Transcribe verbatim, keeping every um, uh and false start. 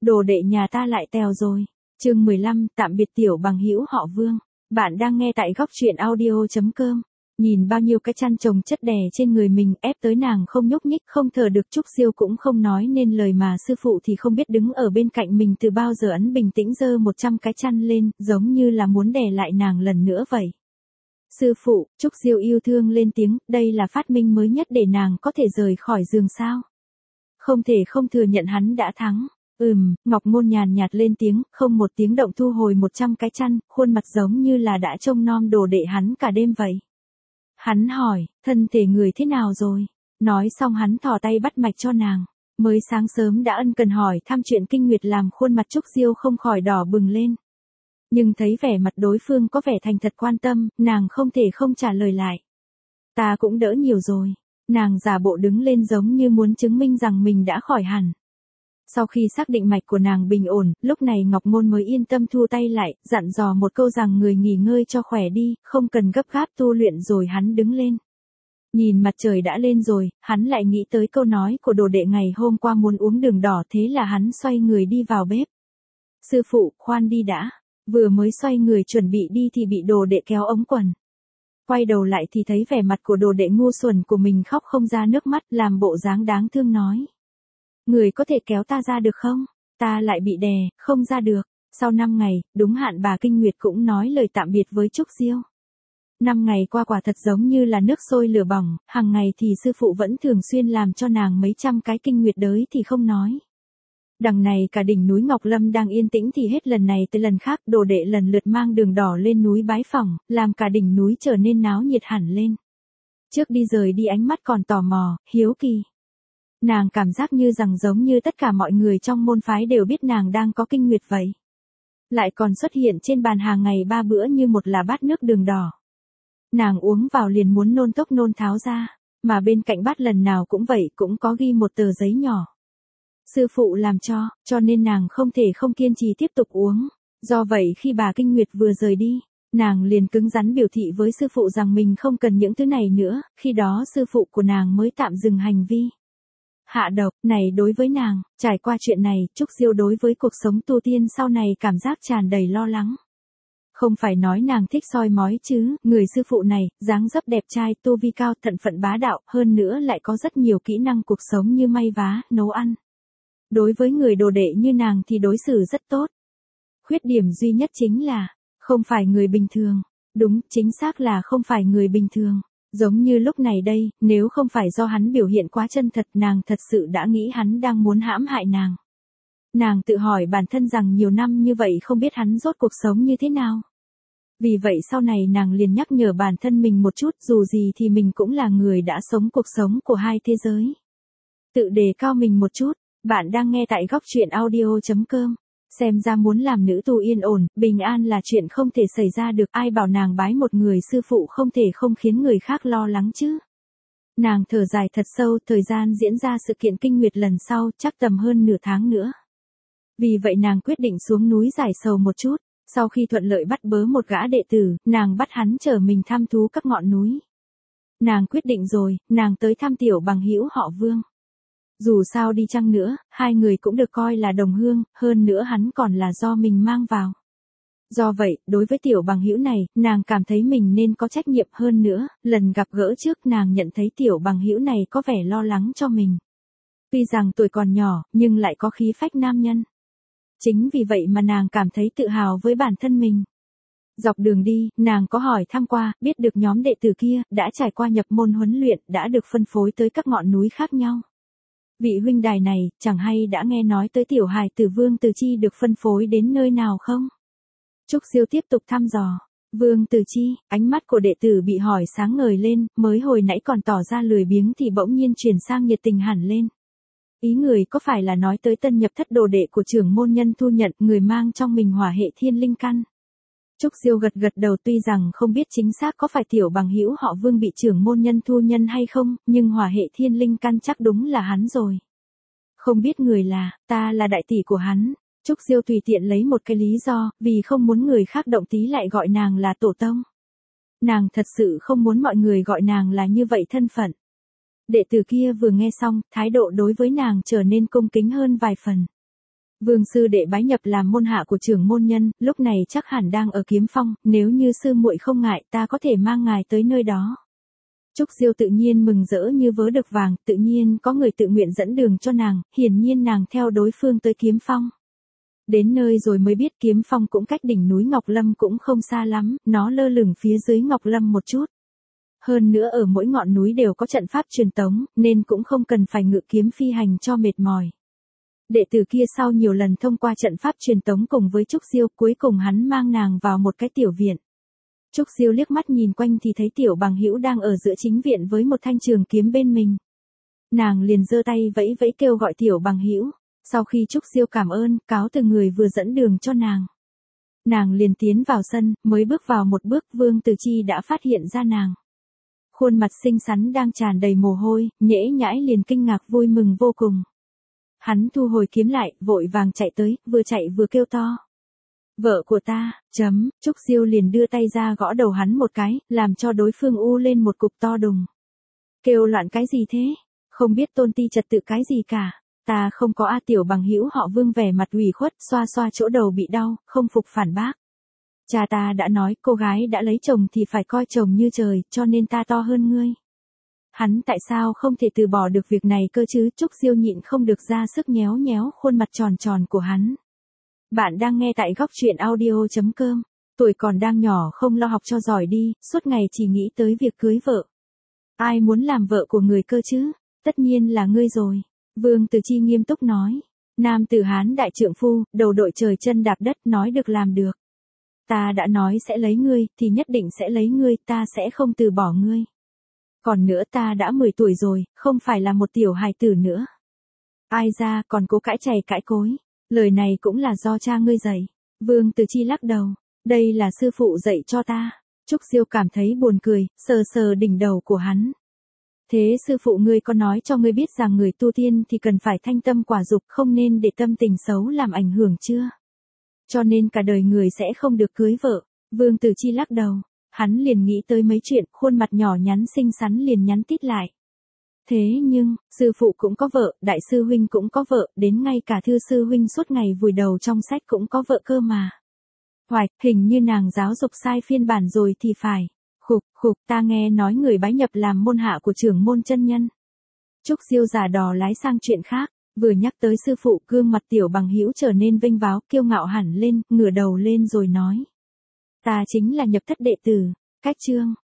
đồ đệ nhà ta lại tèo rồi. Chương mười lăm, tạm biệt tiểu bằng hữu họ Vương. Bạn đang nghe tại góc truyện audio chấm com. Nhìn bao nhiêu cái chăn chồng chất đè trên người mình ép tới nàng không nhúc nhích, không thở được, Trúc Diêu cũng không nói nên lời mà sư phụ thì không biết đứng ở bên cạnh mình từ bao giờ ấn bình tĩnh giơ một trăm cái chăn lên, giống như là muốn đè lại nàng lần nữa vậy. Sư phụ, Trúc Diêu yêu thương lên tiếng, đây là phát minh mới nhất để nàng có thể rời khỏi giường sao? Không thể không thừa nhận hắn đã thắng. Ừm, Ngọc Ngôn nhàn nhạt lên tiếng, không một tiếng động thu hồi một trăm cái chăn, khuôn mặt giống như là đã trông nom đồ đệ hắn cả đêm vậy. Hắn hỏi, thân thể người thế nào rồi? Nói xong hắn thò tay bắt mạch cho nàng. Mới sáng sớm đã ân cần hỏi thăm chuyện kinh nguyệt làm khuôn mặt Trúc Diêu không khỏi đỏ bừng lên. Nhưng thấy vẻ mặt đối phương có vẻ thành thật quan tâm, nàng không thể không trả lời lại. Ta cũng đỡ nhiều rồi. Nàng giả bộ đứng lên giống như muốn chứng minh rằng mình đã khỏi hẳn. Sau khi xác định mạch của nàng bình ổn, lúc này Ngọc Ngôn mới yên tâm thu tay lại, dặn dò một câu rằng người nghỉ ngơi cho khỏe đi, không cần gấp gáp tu luyện, rồi hắn đứng lên. Nhìn mặt trời đã lên rồi, hắn lại nghĩ tới câu nói của đồ đệ ngày hôm qua muốn uống đường đỏ, thế là hắn xoay người đi vào bếp. Sư phụ, khoan đi đã. Vừa mới xoay người chuẩn bị đi thì bị đồ đệ kéo ống quần. Quay đầu lại thì thấy vẻ mặt của đồ đệ ngu xuẩn của mình khóc không ra nước mắt, làm bộ dáng đáng thương nói. Người có thể kéo ta ra được không? Ta lại bị đè, không ra được. Sau năm ngày, đúng hạn bà Kinh Nguyệt cũng nói lời tạm biệt với Trúc Diêu. Năm ngày qua quả thật giống như là nước sôi lửa bỏng, hàng ngày thì sư phụ vẫn thường xuyên làm cho nàng mấy trăm cái kinh nguyệt đới thì không nói. Đằng này cả đỉnh núi Ngọc Lâm đang yên tĩnh thì hết lần này tới lần khác đồ đệ lần lượt mang đường đỏ lên núi bái phỏng, làm cả đỉnh núi trở nên náo nhiệt hẳn lên. Trước đi rời đi ánh mắt còn tò mò, hiếu kỳ. Nàng cảm giác như rằng giống như tất cả mọi người trong môn phái đều biết nàng đang có kinh nguyệt vậy. Lại còn xuất hiện trên bàn hàng ngày ba bữa như một là bát nước đường đỏ. Nàng uống vào liền muốn nôn tốc nôn tháo ra, mà bên cạnh bát lần nào cũng vậy, cũng có ghi một tờ giấy nhỏ. Sư phụ làm cho, cho nên nàng không thể không kiên trì tiếp tục uống. Do vậy khi bà Kinh Nguyệt vừa rời đi, nàng liền cứng rắn biểu thị với sư phụ rằng mình không cần những thứ này nữa, khi đó sư phụ của nàng mới tạm dừng hành vi. Hạ độc, này đối với nàng, trải qua chuyện này, Trúc Diêu đối với cuộc sống tu tiên sau này cảm giác tràn đầy lo lắng. Không phải nói nàng thích soi mói chứ, người sư phụ này, dáng dấp đẹp trai, tu vi cao, thận phận bá đạo, hơn nữa lại có rất nhiều kỹ năng cuộc sống như may vá, nấu ăn. Đối với người đồ đệ như nàng thì đối xử rất tốt. Khuyết điểm duy nhất chính là, không phải người bình thường. Đúng, chính xác là không phải người bình thường. Giống như lúc này đây, nếu không phải do hắn biểu hiện quá chân thật, nàng thật sự đã nghĩ hắn đang muốn hãm hại nàng. Nàng tự hỏi bản thân rằng nhiều năm như vậy không biết hắn rốt cuộc sống như thế nào. Vì vậy sau này nàng liền nhắc nhở bản thân mình một chút, dù gì thì mình cũng là người đã sống cuộc sống của hai thế giới. Tự đề cao mình một chút. Bạn đang nghe tại góc truyện audio chấm com. Xem ra muốn làm nữ tu yên ổn, bình an là chuyện không thể xảy ra được, ai bảo nàng bái một người sư phụ không thể không khiến người khác lo lắng chứ. Nàng thở dài thật sâu, thời gian diễn ra sự kiện kinh nguyệt lần sau, chắc tầm hơn nửa tháng nữa. Vì vậy nàng quyết định xuống núi giải sầu một chút, sau khi thuận lợi bắt bớ một gã đệ tử, nàng bắt hắn chở mình thăm thú các ngọn núi. Nàng quyết định rồi, nàng tới thăm tiểu bằng hữu họ Vương. Dù sao đi chăng nữa, hai người cũng được coi là đồng hương, hơn nữa hắn còn là do mình mang vào. Do vậy, đối với tiểu bằng hữu này, nàng cảm thấy mình nên có trách nhiệm hơn nữa, lần gặp gỡ trước nàng nhận thấy tiểu bằng hữu này có vẻ lo lắng cho mình. Tuy rằng tuổi còn nhỏ, nhưng lại có khí phách nam nhân. Chính vì vậy mà nàng cảm thấy tự hào với bản thân mình. Dọc đường đi, nàng có hỏi thăm qua, biết được nhóm đệ tử kia, đã trải qua nhập môn huấn luyện, đã được phân phối tới các ngọn núi khác nhau. Vị huynh đài này, chẳng hay đã nghe nói tới tiểu hài tử Vương Từ Chi được phân phối đến nơi nào không? Trúc Diêu tiếp tục thăm dò. Vương Từ Chi, ánh mắt của đệ tử bị hỏi sáng ngời lên, mới hồi nãy còn tỏ ra lười biếng thì bỗng nhiên chuyển sang nhiệt tình hẳn lên. Ý người có phải là nói tới tân nhập thất đồ đệ của trưởng môn nhân thu nhận, người mang trong mình hỏa hệ thiên linh căn? Trúc Diêu gật gật đầu, tuy rằng không biết chính xác có phải tiểu bằng hữu họ Vương bị trưởng môn nhân thu nhân hay không, nhưng hỏa hệ thiên linh căn chắc đúng là hắn rồi. Không biết người là, ta là đại tỷ của hắn. Trúc Diêu tùy tiện lấy một cái lý do, vì không muốn người khác động tí lại gọi nàng là tổ tông. Nàng thật sự không muốn mọi người gọi nàng là như vậy thân phận. Đệ tử kia vừa nghe xong, thái độ đối với nàng trở nên cung kính hơn vài phần. Vương sư đệ bái nhập làm môn hạ của trưởng môn nhân, lúc này chắc hẳn đang ở Kiếm Phong, nếu như sư muội không ngại ta có thể mang ngài tới nơi đó. Trúc Diêu tự nhiên mừng rỡ như vớ được vàng, tự nhiên có người tự nguyện dẫn đường cho nàng, hiển nhiên nàng theo đối phương tới Kiếm Phong. Đến nơi rồi mới biết Kiếm Phong cũng cách đỉnh núi Ngọc Lâm cũng không xa lắm, nó lơ lửng phía dưới Ngọc Lâm một chút. Hơn nữa ở mỗi ngọn núi đều có trận pháp truyền tống, nên cũng không cần phải ngự kiếm phi hành cho mệt mỏi. Đệ tử kia sau nhiều lần thông qua trận pháp truyền tống cùng với Trúc Diêu, cuối cùng hắn mang nàng vào một cái tiểu viện. Trúc Diêu liếc mắt nhìn quanh thì thấy Tiểu Bằng Hữu đang ở giữa chính viện với một thanh trường kiếm bên mình. Nàng liền giơ tay vẫy vẫy kêu gọi Tiểu Bằng Hữu. Sau khi Trúc Diêu cảm ơn, cáo từ người vừa dẫn đường cho nàng. Nàng liền tiến vào sân, mới bước vào một bước, Vương Từ Chi đã phát hiện ra nàng. Khuôn mặt xinh xắn đang tràn đầy mồ hôi, nhễ nhãi liền kinh ngạc vui mừng vô cùng. Hắn thu hồi kiếm lại, vội vàng chạy tới, vừa chạy vừa kêu to. Vợ của ta, chấm, Trúc Diêu liền đưa tay ra gõ đầu hắn một cái, làm cho đối phương u lên một cục to đùng. Kêu loạn cái gì thế? Không biết tôn ti trật tự cái gì cả. Ta không có A. Tiểu Bằng Hữu họ Vương vẻ mặt ủy khuất, xoa xoa chỗ đầu bị đau, không phục phản bác. Cha ta đã nói cô gái đã lấy chồng thì phải coi chồng như trời, cho nên ta to hơn ngươi. Hắn tại sao không thể từ bỏ được việc này cơ chứ? Trúc Diêu nhịn không được ra sức nhéo nhéo khuôn mặt tròn tròn của hắn. Bạn đang nghe tại góc truyện audio chấm com. Tuổi còn đang nhỏ không lo học cho giỏi đi, suốt ngày chỉ nghĩ tới việc cưới vợ. Ai muốn làm vợ của người cơ chứ? Tất nhiên là ngươi rồi. Vương Từ Chi nghiêm túc nói. Nam tử Hán đại trượng phu, đầu đội trời chân đạp đất, nói được làm được. Ta đã nói sẽ lấy ngươi, thì nhất định sẽ lấy ngươi, ta sẽ không từ bỏ ngươi. Còn nữa ta đã mười tuổi rồi, không phải là một tiểu hài tử nữa. Ai ra còn cố cãi chày cãi cối. Lời này cũng là do cha ngươi dạy. Vương Từ Chi lắc đầu. Đây là sư phụ dạy cho ta. Trúc Diêu cảm thấy buồn cười, sờ sờ đỉnh đầu của hắn. Thế sư phụ ngươi có nói cho ngươi biết rằng người tu tiên thì cần phải thanh tâm quả dục, không nên để tâm tình xấu làm ảnh hưởng chưa? Cho nên cả đời người sẽ không được cưới vợ. Vương Từ Chi lắc đầu. Hắn liền nghĩ tới mấy chuyện, khuôn mặt nhỏ nhắn xinh xắn liền nhắn tít lại. Thế nhưng, sư phụ cũng có vợ, đại sư huynh cũng có vợ, đến ngay cả thư sư huynh suốt ngày vùi đầu trong sách cũng có vợ cơ mà. Hoài, hình như nàng giáo dục sai phiên bản rồi thì phải. Khục, khục, ta nghe nói người bái nhập làm môn hạ của trưởng môn chân nhân. Trúc Diêu giả đò lái sang chuyện khác, vừa nhắc tới sư phụ, gương mặt Tiểu Bằng Hữu trở nên vênh váo, kiêu ngạo hẳn lên, ngửa đầu lên rồi nói. Ta chính là nhập thất đệ tử, cách chương.